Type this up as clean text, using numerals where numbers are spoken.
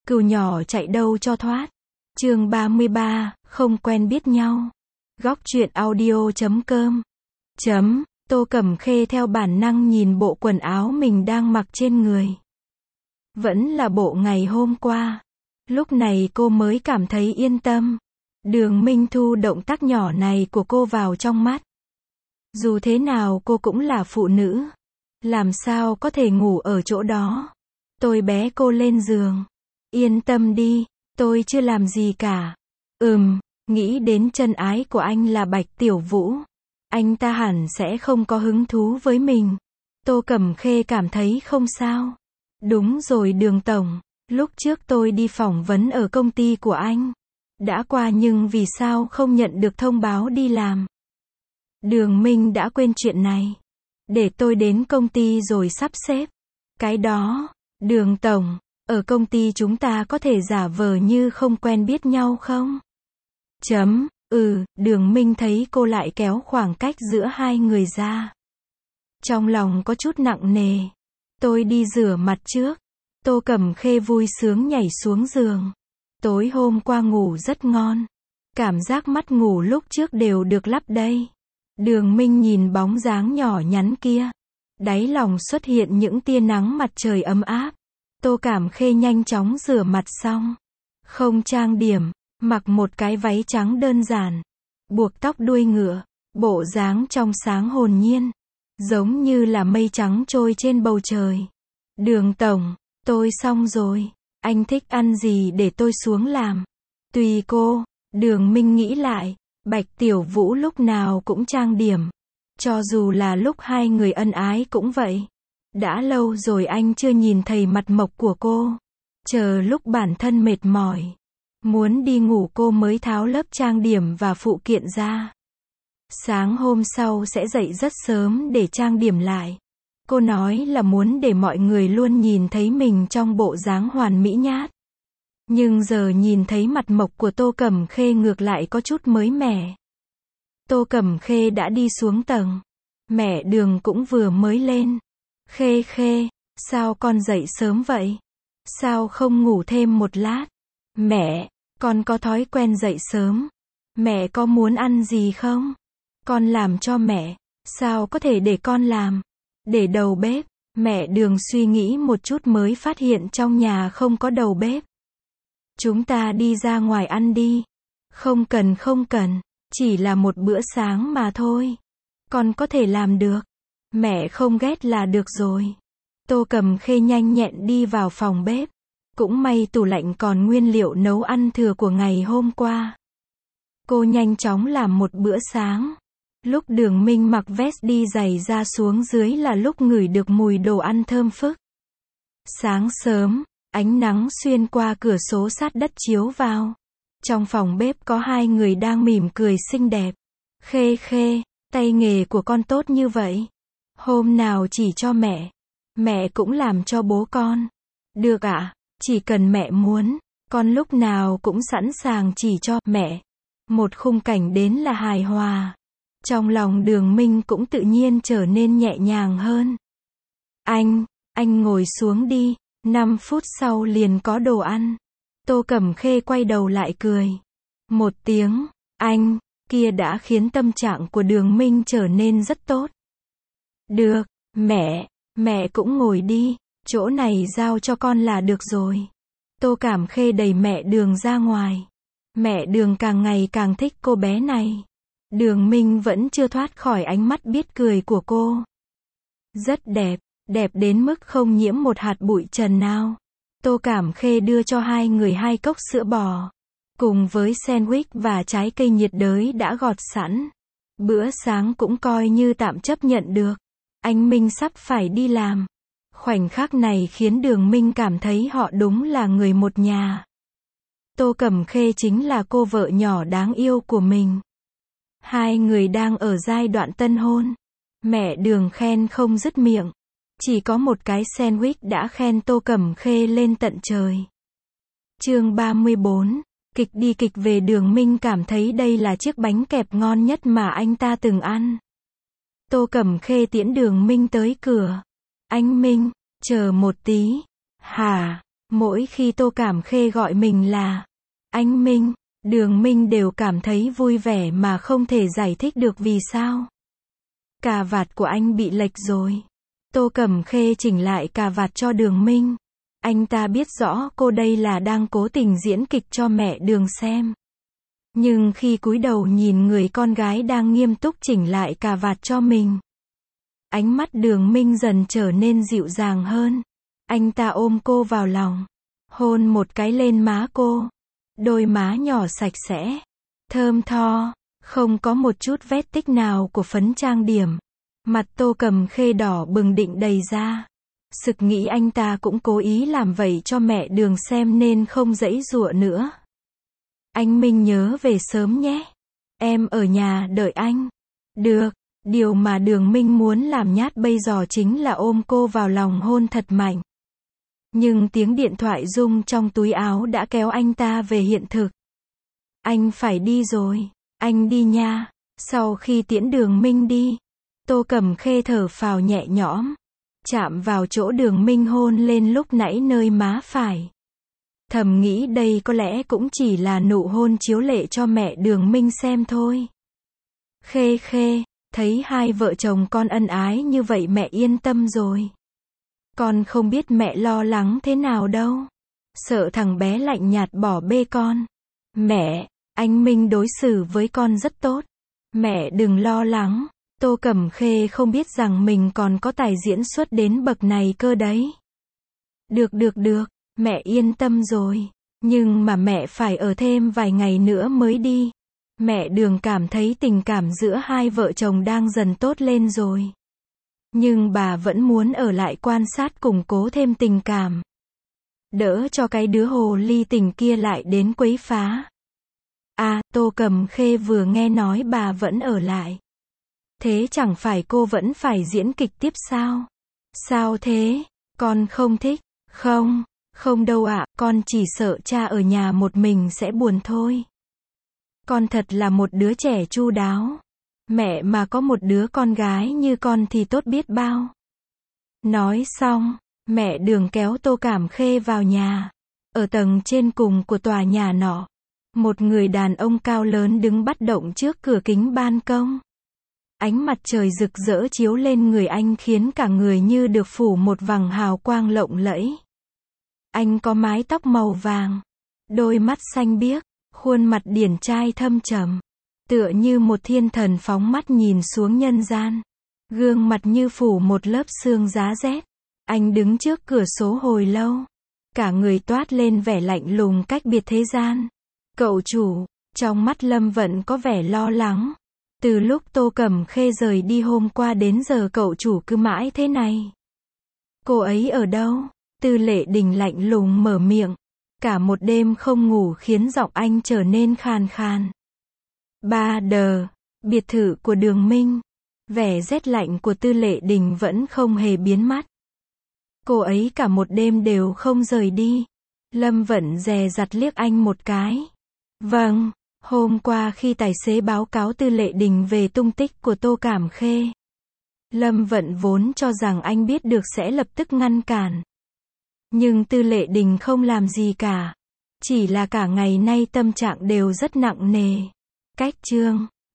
Cừu nhỏ chạy đâu cho thoát. Chương 33, không quen biết nhau. Góc truyện audio.com. Tô Cẩm Khê theo bản năng nhìn bộ quần áo mình đang mặc trên người. Vẫn là bộ ngày hôm qua. Lúc này cô mới cảm thấy yên tâm. Đường Minh thu động tác nhỏ này của cô vào trong mắt. Dù thế nào cô cũng là phụ nữ. Làm sao có thể ngủ ở chỗ đó. Tôi bế cô lên giường. Yên tâm đi, tôi chưa làm gì cả. Nghĩ đến chân ái của anh là Bạch Tiểu Vũ. Anh ta hẳn sẽ không có hứng thú với mình. Tô Cẩm Khê cảm thấy không sao. Đúng rồi Đường Tổng, lúc trước tôi đi phỏng vấn ở công ty của anh. Đã qua nhưng vì sao không nhận được thông báo đi làm? Đường Minh đã quên chuyện này. Để tôi đến công ty rồi sắp xếp. Cái đó, Đường Tổng, ở công ty chúng ta có thể giả vờ như không quen biết nhau không? Đường Minh thấy cô lại kéo khoảng cách giữa hai người ra. Trong lòng có chút nặng nề. Tôi đi rửa mặt trước. Tô Cẩm Khê vui sướng nhảy xuống giường. Tối hôm qua ngủ rất ngon. Cảm giác mắt ngủ lúc trước đều được lắp đây. Đường Minh nhìn bóng dáng nhỏ nhắn kia. Đáy lòng xuất hiện những tia nắng mặt trời ấm áp. Tô Cẩm Khê nhanh chóng rửa mặt xong. Không trang điểm, mặc một cái váy trắng đơn giản. Buộc tóc đuôi ngựa, bộ dáng trong sáng hồn nhiên. Giống như là mây trắng trôi trên bầu trời. Đường Tổng, tôi xong rồi. Anh thích ăn gì để tôi xuống làm? Tùy cô. Đường Minh nghĩ lại. Bạch Tiểu Vũ lúc nào cũng trang điểm. Cho dù là lúc hai người ân ái cũng vậy. Đã lâu rồi anh chưa nhìn thấy mặt mộc của cô. Chờ lúc bản thân mệt mỏi. Muốn đi ngủ cô mới tháo lớp trang điểm và phụ kiện ra. Sáng hôm sau sẽ dậy rất sớm để trang điểm lại. Cô nói là muốn để mọi người luôn nhìn thấy mình trong bộ dáng hoàn mỹ nhát. Nhưng giờ nhìn thấy mặt mộc của Tô Cẩm Khê ngược lại có chút mới mẻ. Tô Cẩm Khê đã đi xuống tầng. Mẹ Đường cũng vừa mới lên. Khê Khê, sao con dậy sớm vậy? Sao không ngủ thêm một lát? Mẹ, con có thói quen dậy sớm. Mẹ có muốn ăn gì không? Con làm cho mẹ. Sao có thể để con làm? Để đầu bếp. Mẹ Đường suy nghĩ một chút mới phát hiện trong nhà không có đầu bếp. Chúng ta đi ra ngoài ăn đi. Không cần. Chỉ là một bữa sáng mà thôi. Con có thể làm được. Mẹ không ghét là được rồi. Tô Cẩm Khê nhanh nhẹn đi vào phòng bếp. Cũng may tủ lạnh còn nguyên liệu nấu ăn thừa của ngày hôm qua. Cô nhanh chóng làm một bữa sáng. Lúc Đường Minh mặc vest đi giày ra xuống dưới là lúc ngửi được mùi đồ ăn thơm phức. Sáng sớm, ánh nắng xuyên qua cửa sổ sát đất chiếu vào. Trong phòng bếp có hai người đang mỉm cười xinh đẹp. Khê Khê, tay nghề của con tốt như vậy. Hôm nào chỉ cho mẹ. Mẹ cũng làm cho bố con. Được ạ, chỉ cần mẹ muốn. Con lúc nào cũng sẵn sàng chỉ cho mẹ. Một khung cảnh đến là hài hòa. Trong lòng Đường Minh cũng tự nhiên trở nên nhẹ nhàng hơn. Anh ngồi xuống đi. 5 phút sau liền có đồ ăn. Tô Cẩm Khê quay đầu lại cười. Một tiếng, anh, kia đã khiến tâm trạng của Đường Minh trở nên rất tốt. Được, mẹ cũng ngồi đi, chỗ này giao cho con là được rồi. Tô Cẩm Khê đẩy mẹ Đường ra ngoài. Mẹ Đường càng ngày càng thích cô bé này. Đường Minh vẫn chưa thoát khỏi ánh mắt biết cười của cô. Rất đẹp, đẹp đến mức không nhiễm một hạt bụi trần nào. Tô Cẩm Khê đưa cho hai người 2 cốc sữa bò. Cùng với sandwich và trái cây nhiệt đới đã gọt sẵn. Bữa sáng cũng coi như tạm chấp nhận được. Anh Minh sắp phải đi làm. Khoảnh khắc này khiến Đường Minh cảm thấy họ đúng là người một nhà. Tô Cẩm Khê chính là cô vợ nhỏ đáng yêu của mình. Hai người đang ở giai đoạn tân hôn. Mẹ Đường khen không dứt miệng. Chỉ có một cái sandwich đã khen Tô Cẩm Khê lên tận trời. Chương 34. Kịch đi kịch về. Đường Minh cảm thấy đây là chiếc bánh kẹp ngon nhất mà anh ta từng ăn. Tô Cẩm Khê tiễn Đường Minh tới cửa. Anh Minh, chờ một tí. Hả? Mỗi khi Tô Cảm Khê gọi mình là anh Minh, Đường Minh đều cảm thấy vui vẻ mà không thể giải thích được vì sao. Cà vạt của anh bị lệch rồi. Tô Cẩm Khê chỉnh lại cà vạt cho Đường Minh. Anh ta biết rõ cô đây là đang cố tình diễn kịch cho mẹ Đường xem. Nhưng khi cúi đầu nhìn người con gái đang nghiêm túc chỉnh lại cà vạt cho mình, ánh mắt Đường Minh dần trở nên dịu dàng hơn. Anh ta ôm cô vào lòng, hôn một cái lên má cô. Đôi má nhỏ sạch sẽ, thơm tho, không có một chút vết tích nào của phấn trang điểm. Mặt Tô Cẩm Khê đỏ bừng định đầy ra. Sực nghĩ anh ta cũng cố ý làm vậy cho mẹ Đường xem nên không giãy giụa nữa. Anh Minh nhớ về sớm nhé. Em ở nhà đợi anh. Được. Điều mà Đường Minh muốn làm nhát bây giờ chính là ôm cô vào lòng hôn thật mạnh. Nhưng tiếng điện thoại rung trong túi áo đã kéo anh ta về hiện thực. Anh phải đi rồi. Anh đi nha. Sau khi tiễn Đường Minh đi, Tô Cẩm Khê thở phào nhẹ nhõm, chạm vào chỗ Đường Minh hôn lên lúc nãy nơi má phải. Thầm nghĩ đây có lẽ cũng chỉ là nụ hôn chiếu lệ cho mẹ Đường Minh xem thôi. Khê Khê, thấy hai vợ chồng con ân ái như vậy mẹ yên tâm rồi. Con không biết mẹ lo lắng thế nào đâu. Sợ thằng bé lạnh nhạt bỏ bê con. Mẹ, anh Minh đối xử với con rất tốt. Mẹ đừng lo lắng. Tô Cẩm Khê không biết rằng mình còn có tài diễn xuất đến bậc này cơ đấy. Được, mẹ yên tâm rồi. Nhưng mà mẹ phải ở thêm vài ngày nữa mới đi. Mẹ Đường cảm thấy tình cảm giữa hai vợ chồng đang dần tốt lên rồi. Nhưng bà vẫn muốn ở lại quan sát củng cố thêm tình cảm. Đỡ cho cái đứa hồ ly tinh kia lại đến quấy phá. À, Tô Cẩm Khê vừa nghe nói bà vẫn ở lại. Thế chẳng phải cô vẫn phải diễn kịch tiếp sao? Sao thế? Con không thích? Không đâu ạ, con chỉ sợ cha ở nhà một mình sẽ buồn thôi. Con thật là một đứa trẻ chu đáo. Mẹ mà có một đứa con gái như con thì tốt biết bao. Nói xong, mẹ Đường kéo Tô Cảm Khê vào nhà. Ở tầng trên cùng của tòa nhà nọ, một người đàn ông cao lớn đứng bất động trước cửa kính ban công. Ánh mặt trời rực rỡ chiếu lên người anh khiến cả người như được phủ một vầng hào quang lộng lẫy. Anh có mái tóc màu vàng, đôi mắt xanh biếc, khuôn mặt điển trai thâm trầm, tựa như một thiên thần phóng mắt nhìn xuống nhân gian. Gương mặt như phủ một lớp sương giá rét. Anh đứng trước cửa sổ hồi lâu, cả người toát lên vẻ lạnh lùng cách biệt thế gian. Cậu chủ, trong mắt Lâm Vận có vẻ lo lắng. Từ lúc Tô Cẩm Khê rời đi hôm qua đến giờ cậu chủ cứ mãi thế này. Cô ấy ở đâu? Tư Lệ Đình lạnh lùng mở miệng. Cả một đêm không ngủ khiến giọng anh trở nên khàn khàn. Biệt thự của Đường Minh. Vẻ rét lạnh của Tư Lệ Đình vẫn không hề biến mất. Cô ấy cả một đêm đều không rời đi. Lâm Vận dè dặt liếc anh một cái. Vâng, hôm qua khi tài xế báo cáo Tư Lệ Đình về tung tích của Tô Cảm Khê, Lâm Vận vốn cho rằng anh biết được sẽ lập tức ngăn cản. Nhưng Tư Lệ Đình không làm gì cả. Chỉ là cả ngày nay tâm trạng đều rất nặng nề. Cách chương